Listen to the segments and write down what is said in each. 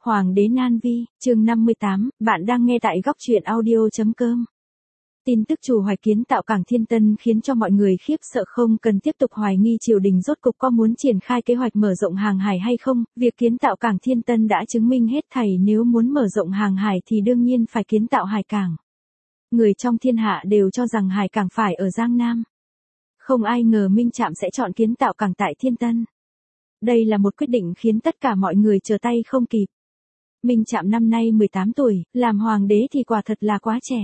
Hoàng đế Nan Vi, chương 58, bạn đang nghe tại góc truyện audio.com. Tin tức chủ hoạch kiến tạo cảng Thiên Tân khiến cho mọi người khiếp sợ, không cần tiếp tục hoài nghi triều đình rốt cục có muốn triển khai kế hoạch mở rộng hàng hải hay không. Việc kiến tạo cảng Thiên Tân đã chứng minh hết thảy, nếu muốn mở rộng hàng hải thì đương nhiên phải kiến tạo hải cảng. Người trong thiên hạ đều cho rằng hải cảng phải ở Giang Nam. Không ai ngờ Minh Trạm sẽ chọn kiến tạo cảng tại Thiên Tân. Đây là một quyết định khiến tất cả mọi người trở tay không kịp. Minh Trạm năm nay 18 tuổi, làm hoàng đế thì quả thật là quá trẻ.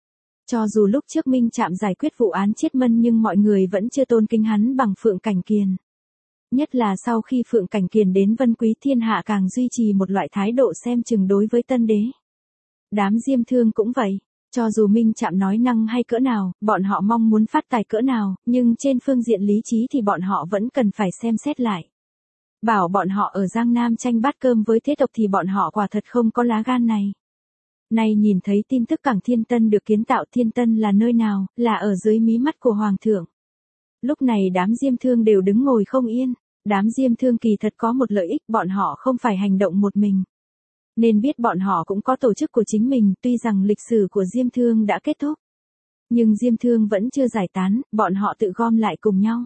Cho dù lúc trước Minh Trạm giải quyết vụ án Chiết Mân nhưng mọi người vẫn chưa tôn kính hắn bằng Phượng Cảnh Kiền. Nhất là sau khi Phượng Cảnh Kiền đến Vân Quý, thiên hạ càng duy trì một loại thái độ xem chừng đối với tân đế. Đám Diêm Thương cũng vậy, cho dù Minh Trạm nói năng hay cỡ nào, bọn họ mong muốn phát tài cỡ nào, nhưng trên phương diện lý trí thì bọn họ vẫn cần phải xem xét lại. Bảo bọn họ ở Giang Nam tranh bát cơm với thế tộc thì bọn họ quả thật không có lá gan này. Nay nhìn thấy tin tức cảng Thiên Tân được kiến tạo. Thiên Tân là nơi nào? Là ở dưới mí mắt của Hoàng thượng. Lúc này đám Diêm Thương đều đứng ngồi không yên. Đám Diêm Thương kỳ thật có một lợi ích, bọn họ không phải hành động một mình. Nên biết bọn họ cũng có tổ chức của chính mình, tuy rằng lịch sử của Diêm Thương đã kết thúc. Nhưng Diêm Thương vẫn chưa giải tán, bọn họ tự gom lại cùng nhau.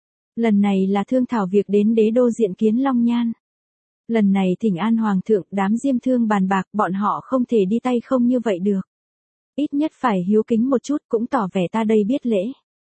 Lần này là thương thảo việc đến đế đô diện kiến Long Nhan. Lần này thỉnh an Hoàng thượng, đám Diêm Thương bàn bạc, bọn họ không thể đi tay không như vậy được. Ít nhất phải hiếu kính một chút, cũng tỏ vẻ ta đây biết lễ.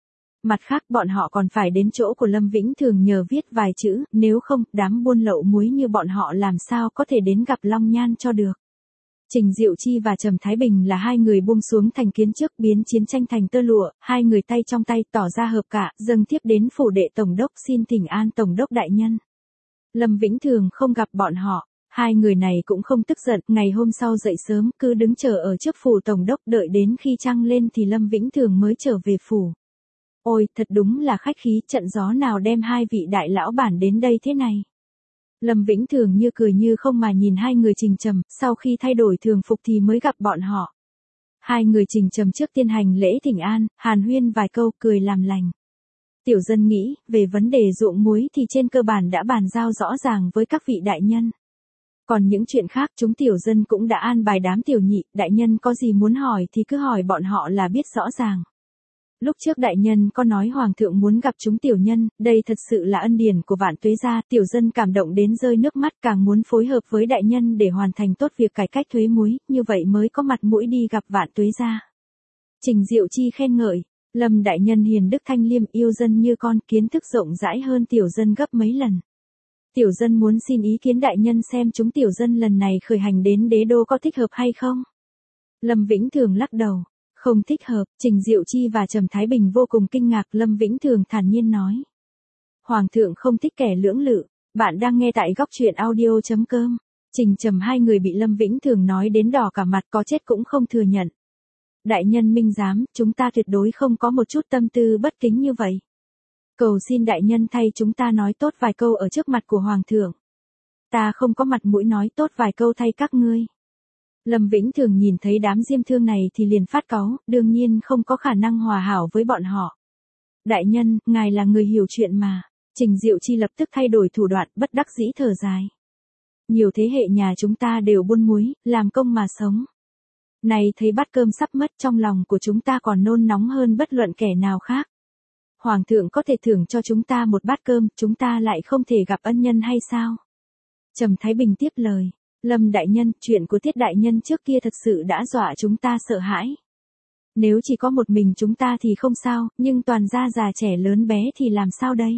Mặt khác bọn họ còn phải đến chỗ của Lâm Vĩnh Thường nhờ viết vài chữ, nếu không, đám buôn lậu muối như bọn họ làm sao có thể đến gặp Long Nhan cho được. Trình Diệu Chi và Trầm Thái Bình là hai người buông xuống thành kiến trước, biến chiến tranh thành tơ lụa, hai người tay trong tay tỏ ra hợp cả, dâng thiếp đến phủ đệ tổng đốc xin thỉnh an tổng đốc đại nhân. Lâm Vĩnh Thường không gặp bọn họ, hai người này cũng không tức giận, ngày hôm sau dậy sớm, cứ đứng chờ ở trước phủ tổng đốc, đợi đến khi trăng lên thì Lâm Vĩnh Thường mới trở về phủ. Ôi, thật đúng là khách khí, trận gió nào đem hai vị đại lão bản đến đây thế này. Lâm Vĩnh Thường như cười như không mà nhìn hai người Trình Trầm, sau khi thay đổi thường phục thì mới gặp bọn họ. Hai người Trình Trầm trước tiên hành lễ thỉnh an, hàn huyên vài câu, cười làm lành. Tiểu dân nghĩ, về vấn đề ruộng muối thì trên cơ bản đã bàn giao rõ ràng với các vị đại nhân. Còn những chuyện khác chúng tiểu dân cũng đã an bài đám tiểu nhị, đại nhân có gì muốn hỏi thì cứ hỏi bọn họ là biết rõ ràng. Lúc trước đại nhân có nói Hoàng thượng muốn gặp chúng tiểu nhân, đây thật sự là ân điển của Vạn Tuế gia, tiểu dân cảm động đến rơi nước mắt, càng muốn phối hợp với đại nhân để hoàn thành tốt việc cải cách thuế muối, như vậy mới có mặt mũi đi gặp Vạn Tuế gia. Trình Diệu Chi khen ngợi, Lâm đại nhân hiền đức thanh liêm, yêu dân như con, kiến thức rộng rãi hơn tiểu dân gấp mấy lần. Tiểu dân muốn xin ý kiến đại nhân xem chúng tiểu dân lần này khởi hành đến đế đô có thích hợp hay không. Lâm Vĩnh Thường lắc đầu. Không thích hợp. Trình Diệu Chi và Trầm Thái Bình vô cùng kinh ngạc. Lâm Vĩnh Thường thản nhiên nói. Hoàng thượng không thích kẻ lưỡng lự. Bạn đang nghe tại góc truyện audio.com. Trình Trầm hai người bị Lâm Vĩnh Thường nói đến đỏ cả mặt, có chết cũng không thừa nhận. Đại nhân minh giám, chúng ta tuyệt đối không có một chút tâm tư bất kính như vậy. Cầu xin đại nhân thay chúng ta nói tốt vài câu ở trước mặt của Hoàng thượng. Ta không có mặt mũi nói tốt vài câu thay các ngươi. Lâm Vĩnh Thường nhìn thấy đám Diêm Thương này thì liền phát cáu, đương nhiên không có khả năng hòa hảo với bọn họ. Đại nhân, ngài là người hiểu chuyện mà. Trình Diệu Chi lập tức thay đổi thủ đoạn, bất đắc dĩ thở dài. Nhiều thế hệ nhà chúng ta đều buôn muối, làm công mà sống. Này thấy bát cơm sắp mất, trong lòng của chúng ta còn nôn nóng hơn bất luận kẻ nào khác. Hoàng thượng có thể thưởng cho chúng ta một bát cơm, chúng ta lại không thể gặp ân nhân hay sao? Trầm Thái Bình tiếp lời. Lâm đại nhân, chuyện của Tiết đại nhân trước kia thật sự đã dọa chúng ta sợ hãi. Nếu chỉ có một mình chúng ta thì không sao, nhưng toàn gia già trẻ lớn bé thì làm sao đây?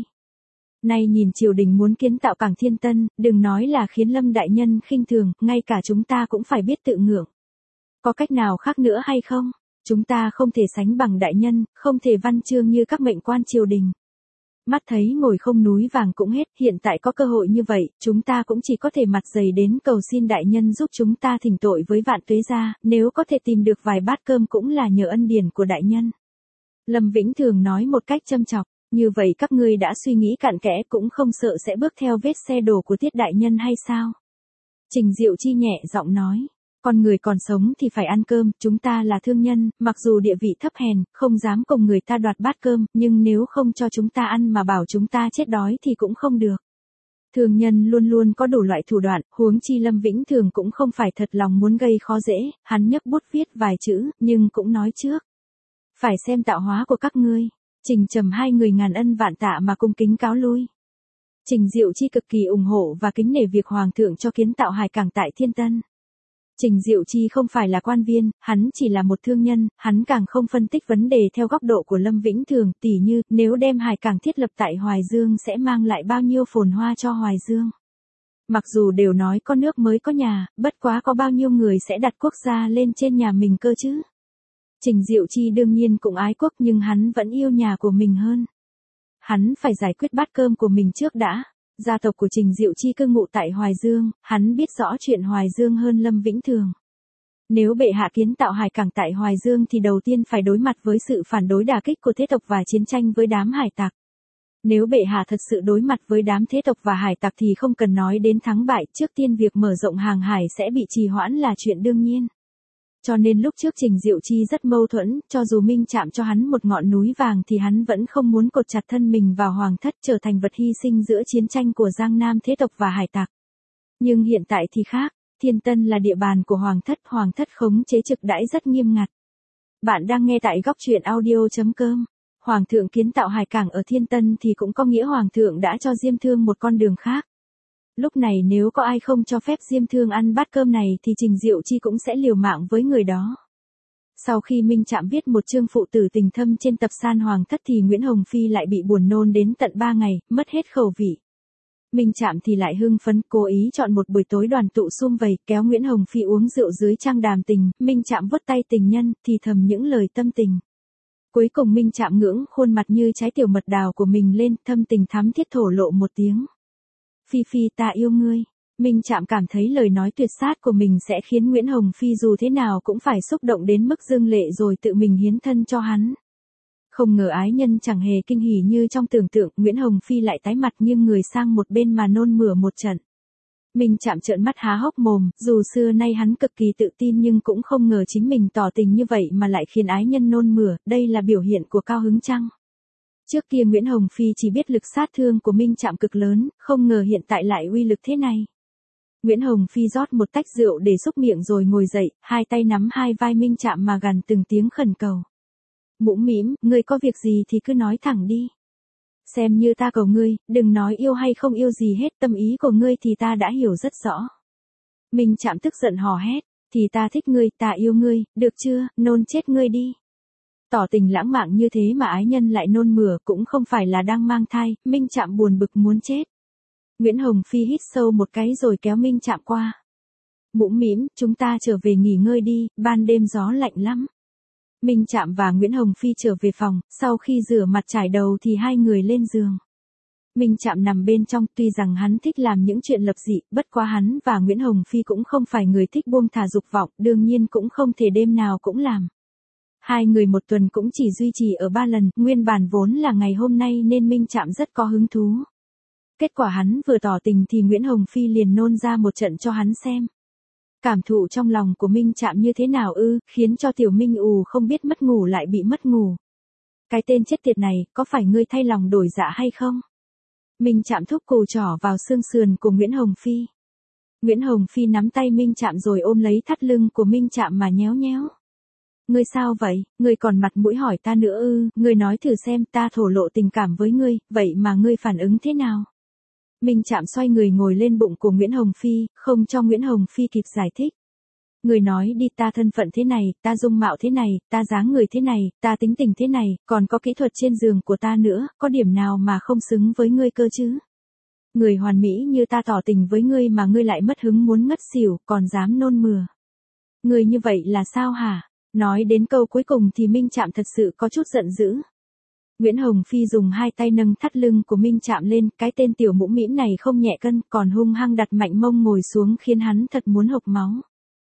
Nay nhìn triều đình muốn kiến tạo cảng Thiên Tân, đừng nói là khiến Lâm đại nhân khinh thường, ngay cả chúng ta cũng phải biết tự ngưỡng. Có cách nào khác nữa hay không? Chúng ta không thể sánh bằng đại nhân, không thể văn chương như các mệnh quan triều đình. Mắt thấy ngồi không núi vàng cũng hết, hiện tại có cơ hội như vậy, chúng ta cũng chỉ có thể mặt dày đến cầu xin đại nhân giúp chúng ta thỉnh tội với Vạn Tuế gia, nếu có thể tìm được vài bát cơm cũng là nhờ ân điển của đại nhân. Lâm Vĩnh Thường nói một cách châm chọc, như vậy các ngươi đã suy nghĩ cặn kẽ cũng không sợ sẽ bước theo vết xe đổ của Tiết đại nhân hay sao? Trình Diệu Chi nhẹ giọng nói. Con người còn sống thì phải ăn cơm, chúng ta là thương nhân, mặc dù địa vị thấp hèn, không dám cùng người ta đoạt bát cơm, nhưng nếu không cho chúng ta ăn mà bảo chúng ta chết đói thì cũng không được. Thương nhân luôn luôn có đủ loại thủ đoạn, huống chi Lâm Vĩnh Thường cũng không phải thật lòng muốn gây khó dễ, hắn nhấc bút viết vài chữ, nhưng cũng nói trước. Phải xem tạo hóa của các ngươi. Trình Trầm hai người ngàn ân vạn tạ mà cung kính cáo lui. Trình Diệu Chi cực kỳ ủng hộ và kính nể việc Hoàng thượng cho kiến tạo hải cảng tại Thiên Tân. Trình Diệu Chi không phải là quan viên, hắn chỉ là một thương nhân, hắn càng không phân tích vấn đề theo góc độ của Lâm Vĩnh Thường, tỉ như, nếu đem hải cảng thiết lập tại Hoài Dương sẽ mang lại bao nhiêu phồn hoa cho Hoài Dương. Mặc dù đều nói có nước mới có nhà, bất quá có bao nhiêu người sẽ đặt quốc gia lên trên nhà mình cơ chứ. Trình Diệu Chi đương nhiên cũng ái quốc nhưng hắn vẫn yêu nhà của mình hơn. Hắn phải giải quyết bát cơm của mình trước đã. Gia tộc của Trình Diệu Chi cư ngụ tại Hoài Dương, hắn biết rõ chuyện Hoài Dương hơn Lâm Vĩnh Thường. Nếu bệ hạ kiến tạo hải cảng tại Hoài Dương thì đầu tiên phải đối mặt với sự phản đối đả kích của thế tộc và chiến tranh với đám hải tặc. Nếu bệ hạ thật sự đối mặt với đám thế tộc và hải tặc thì không cần nói đến thắng bại, trước tiên việc mở rộng hàng hải sẽ bị trì hoãn là chuyện đương nhiên. Cho nên lúc trước Trình Diệu Chi rất mâu thuẫn, cho dù Minh chạm cho hắn một ngọn núi vàng thì hắn vẫn không muốn cột chặt thân mình vào hoàng thất trở thành vật hy sinh giữa chiến tranh của Giang Nam thế tộc và hải tặc. Nhưng hiện tại thì khác, Thiên Tân là địa bàn của hoàng thất khống chế trực đãi rất nghiêm ngặt. Bạn đang nghe tại góc truyện audio.com. Hoàng thượng kiến tạo hải cảng ở Thiên Tân thì cũng có nghĩa hoàng thượng đã cho Diêm Thương một con đường khác. Lúc này nếu có ai không cho phép Diêm Thương ăn bát cơm này thì Trình Diệu Chi cũng sẽ liều mạng với người đó. Sau khi Minh Trạm viết một chương phụ tử tình thâm trên tập san hoàng thất thì Nguyễn Hồng Phi lại bị buồn nôn đến tận 3 ngày, mất hết khẩu vị. Minh Trạm thì lại hưng phấn, cố ý chọn một buổi tối đoàn tụ sum vầy, kéo Nguyễn Hồng Phi uống rượu dưới trang đàm tình, Minh Trạm vuốt tay tình nhân, thì thầm những lời tâm tình. Cuối cùng Minh Trạm ngưỡng khuôn mặt như trái tiểu mật đào của mình lên, thâm tình thắm thiết thổ lộ một tiếng. Phi Phi ta yêu ngươi. Minh Trạm cảm thấy lời nói tuyệt sát của mình sẽ khiến Nguyễn Hồng Phi dù thế nào cũng phải xúc động đến mức rưng lệ rồi tự mình hiến thân cho hắn. Không ngờ ái nhân chẳng hề kinh hỉ như trong tưởng tượng, Nguyễn Hồng Phi lại tái mặt nghiêng người sang một bên mà nôn mửa một trận. Minh Trạm trợn mắt há hốc mồm, dù xưa nay hắn cực kỳ tự tin nhưng cũng không ngờ chính mình tỏ tình như vậy mà lại khiến ái nhân nôn mửa, đây là biểu hiện của cao hứng chăng? Trước kia Nguyễn Hồng Phi chỉ biết lực sát thương của Minh Trạm cực lớn, không ngờ hiện tại lại uy lực thế này. Nguyễn Hồng Phi rót một tách rượu để xúc miệng rồi ngồi dậy, hai tay nắm hai vai Minh Trạm mà gằn từng tiếng khẩn cầu. Mũm mĩm, ngươi có việc gì thì cứ nói thẳng đi. Xem như ta cầu ngươi, đừng nói yêu hay không yêu gì hết, tâm ý của ngươi thì ta đã hiểu rất rõ. Minh Trạm tức giận hò hét, thì ta thích ngươi, ta yêu ngươi, được chưa, nôn chết ngươi đi. Tỏ tình lãng mạn như thế mà ái nhân lại nôn mửa, cũng không phải là đang mang thai, Minh Trạm buồn bực muốn chết. Nguyễn Hồng Phi hít sâu một cái rồi kéo Minh Trạm qua. Mũm mĩm, chúng ta trở về nghỉ ngơi đi, ban đêm gió lạnh lắm. Minh Trạm và Nguyễn Hồng Phi trở về phòng, sau khi rửa mặt trải đầu thì hai người lên giường. Minh Trạm nằm bên trong, tuy rằng hắn thích làm những chuyện lập dị, bất quá hắn và Nguyễn Hồng Phi cũng không phải người thích buông thả dục vọng, đương nhiên cũng không thể đêm nào cũng làm. Hai người một tuần cũng chỉ duy trì ở 3 lần, nguyên bản vốn là ngày hôm nay nên Minh Trạm rất có hứng thú. Kết quả hắn vừa tỏ tình thì Nguyễn Hồng Phi liền nôn ra một trận cho hắn xem. Cảm thụ trong lòng của Minh Trạm như thế nào khiến cho tiểu Minh không biết mất ngủ lại bị mất ngủ. Cái tên chết tiệt này, có phải ngươi thay lòng đổi dạ hay không? Minh Trạm thúc cù trỏ vào xương sườn của Nguyễn Hồng Phi. Nguyễn Hồng Phi nắm tay Minh Trạm rồi ôm lấy thắt lưng của Minh Trạm mà nhéo nhéo. Ngươi sao vậy, ngươi còn mặt mũi hỏi ta nữa ngươi nói thử xem ta thổ lộ tình cảm với ngươi, vậy mà ngươi phản ứng thế nào? Minh Trạm xoay người ngồi lên bụng của Nguyễn Hồng Phi, không cho Nguyễn Hồng Phi kịp giải thích. Ngươi nói đi, ta thân phận thế này, ta dung mạo thế này, ta dáng người thế này, ta tính tình thế này, còn có kỹ thuật trên giường của ta nữa, có điểm nào mà không xứng với ngươi cơ chứ? Người hoàn mỹ như ta tỏ tình với ngươi mà ngươi lại mất hứng muốn ngất xỉu, còn dám nôn mửa. Ngươi như vậy là sao hả? Nói đến câu cuối cùng thì Minh Trạm thật sự có chút giận dữ. Nguyễn Hồng Phi dùng hai tay nâng thắt lưng của Minh Trạm lên, cái tên tiểu mũm mĩm này không nhẹ cân, còn hung hăng đặt mạnh mông ngồi xuống khiến hắn thật muốn hộc máu.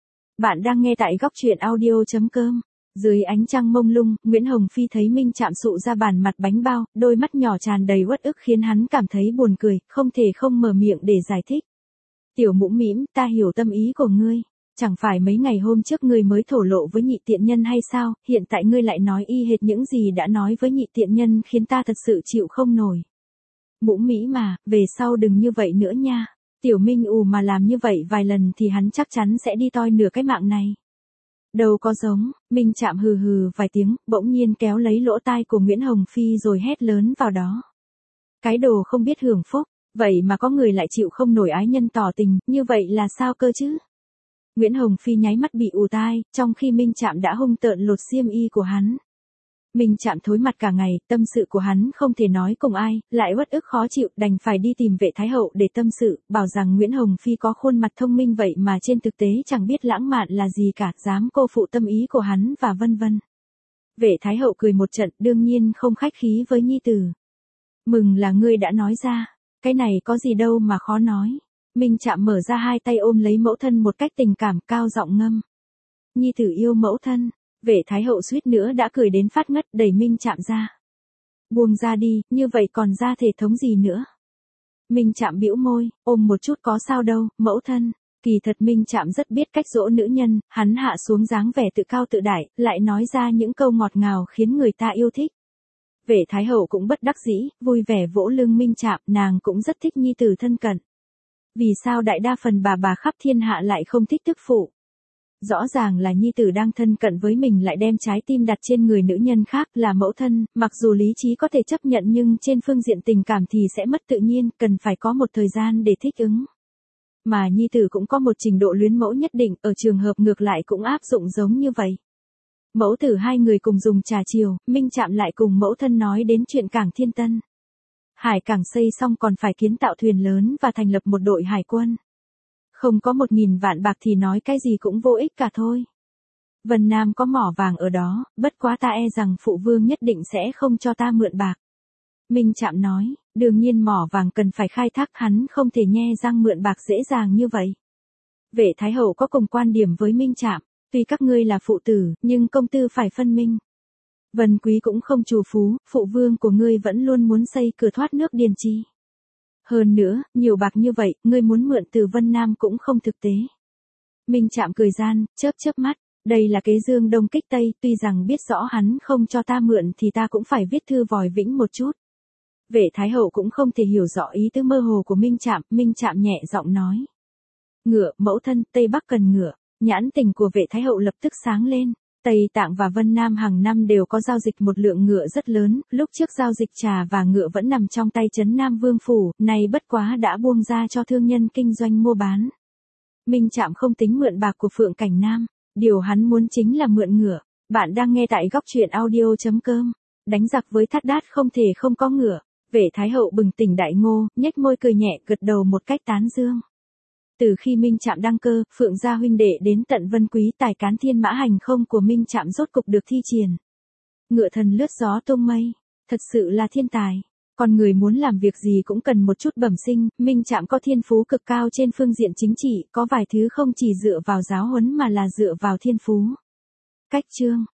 Bạn đang nghe tại góc truyện audio.com. Dưới ánh trăng mông lung, Nguyễn Hồng Phi thấy Minh Trạm sụ ra bàn mặt bánh bao, đôi mắt nhỏ tràn đầy uất ức khiến hắn cảm thấy buồn cười, không thể không mở miệng để giải thích. Tiểu mũm mĩm, ta hiểu tâm ý của ngươi. Chẳng phải mấy ngày hôm trước ngươi mới thổ lộ với nhị tiện nhân hay sao, hiện tại ngươi lại nói y hệt những gì đã nói với nhị tiện nhân khiến ta thật sự chịu không nổi. Ngũ Mỹ mà, về sau đừng như vậy nữa nha. Tiểu Minh mà làm như vậy vài lần thì hắn chắc chắn sẽ đi toi nửa cái mạng này. Đâu có giống, Minh Trạm hừ hừ vài tiếng, bỗng nhiên kéo lấy lỗ tai của Nguyễn Hồng Phi rồi hét lớn vào đó. Cái đồ không biết hưởng phúc, vậy mà có người lại chịu không nổi ái nhân tỏ tình, như vậy là sao cơ chứ? Nguyễn Hồng Phi nháy mắt bị ù tai, trong khi Minh Trạm đã hung tợn lột xiêm y của hắn. Minh Trạm thối mặt cả ngày, tâm sự của hắn không thể nói cùng ai, lại uất ức khó chịu, đành phải đi tìm Vệ Thái Hậu để tâm sự, bảo rằng Nguyễn Hồng Phi có khuôn mặt thông minh vậy mà trên thực tế chẳng biết lãng mạn là gì cả, dám cô phụ tâm ý của hắn và vân vân. Vệ Thái Hậu cười một trận, đương nhiên không khách khí với nhi tử. Mừng là ngươi đã nói ra, cái này có gì đâu mà khó nói. Minh Trạm mở ra hai tay ôm lấy mẫu thân một cách tình cảm, cao giọng ngâm. Nhi tử yêu mẫu thân. Vệ Thái Hậu suýt nữa đã cười đến phát ngất, đẩy Minh Trạm ra. Buông ra đi, như vậy còn ra thể thống gì nữa. Minh Trạm bĩu môi, ôm một chút có sao đâu, mẫu thân. Kỳ thật Minh Trạm rất biết cách dỗ nữ nhân, hắn hạ xuống dáng vẻ tự cao tự đại, lại nói ra những câu ngọt ngào khiến người ta yêu thích. Vệ Thái Hậu cũng bất đắc dĩ, vui vẻ vỗ lưng Minh Trạm, nàng cũng rất thích nhi tử thân cận. Vì sao đại đa phần bà khắp thiên hạ lại không thích tức phụ? Rõ ràng là nhi tử đang thân cận với mình lại đem trái tim đặt trên người nữ nhân khác là mẫu thân, mặc dù lý trí có thể chấp nhận nhưng trên phương diện tình cảm thì sẽ mất tự nhiên, cần phải có một thời gian để thích ứng. Mà nhi tử cũng có một trình độ luyến mẫu nhất định, ở trường hợp ngược lại cũng áp dụng giống như vậy. Mẫu tử hai người cùng dùng trà chiều, Minh Trạm lại cùng mẫu thân nói đến chuyện cảng Thiên Tân. Hải cảng xây xong còn phải kiến tạo thuyền lớn và thành lập một đội hải quân. Không có 1.000 vạn bạc thì nói cái gì cũng vô ích cả thôi. Vân Nam có mỏ vàng ở đó, bất quá ta e rằng phụ vương nhất định sẽ không cho ta mượn bạc. Minh Trạm nói, đương nhiên mỏ vàng cần phải khai thác, hắn không thể nhe răng mượn bạc dễ dàng như vậy. Vệ Thái Hậu có cùng quan điểm với Minh Trạm, tuy các ngươi là phụ tử, nhưng công tư phải phân minh. Vân Quý cũng không trù phú, phụ vương của ngươi vẫn luôn muốn xây cửa thoát nước Điền Trì. Hơn nữa, nhiều bạc như vậy, ngươi muốn mượn từ Vân Nam cũng không thực tế. Minh Trạm cười gian, chớp chớp mắt, đây là kế Dương Đông kích Tây, tuy rằng biết rõ hắn không cho ta mượn thì ta cũng phải viết thư vòi vĩnh một chút. Vệ Thái Hậu cũng không thể hiểu rõ ý tứ mơ hồ của Minh Trạm nhẹ giọng nói. Ngựa, mẫu thân, Tây Bắc cần ngựa, nhãn tình của Vệ Thái Hậu lập tức sáng lên. Tây Tạng và Vân Nam hàng năm đều có giao dịch một lượng ngựa rất lớn, lúc trước giao dịch trà và ngựa vẫn nằm trong tay trấn Nam Vương Phủ, nay bất quá đã buông ra cho thương nhân kinh doanh mua bán. Minh Trạm không tính mượn bạc của Phượng Cảnh Nam, điều hắn muốn chính là mượn ngựa. Bạn đang nghe tại góc truyện audio.com. Đánh giặc với Thát Đát không thể không có ngựa. Vệ Thái Hậu bừng tỉnh đại ngộ, nhếch môi cười nhẹ, gật đầu một cách tán dương. Từ khi Minh Trạm đăng cơ, Phượng gia huynh đệ đến tận Vân Quý, tài cán thiên mã hành không của Minh Trạm rốt cục được thi triển. Ngựa thần lướt gió tung mây, thật sự là thiên tài. Con người muốn làm việc gì cũng cần một chút bẩm sinh, Minh Trạm có thiên phú cực cao trên phương diện chính trị, có vài thứ không chỉ dựa vào giáo huấn mà là dựa vào thiên phú. Cách chương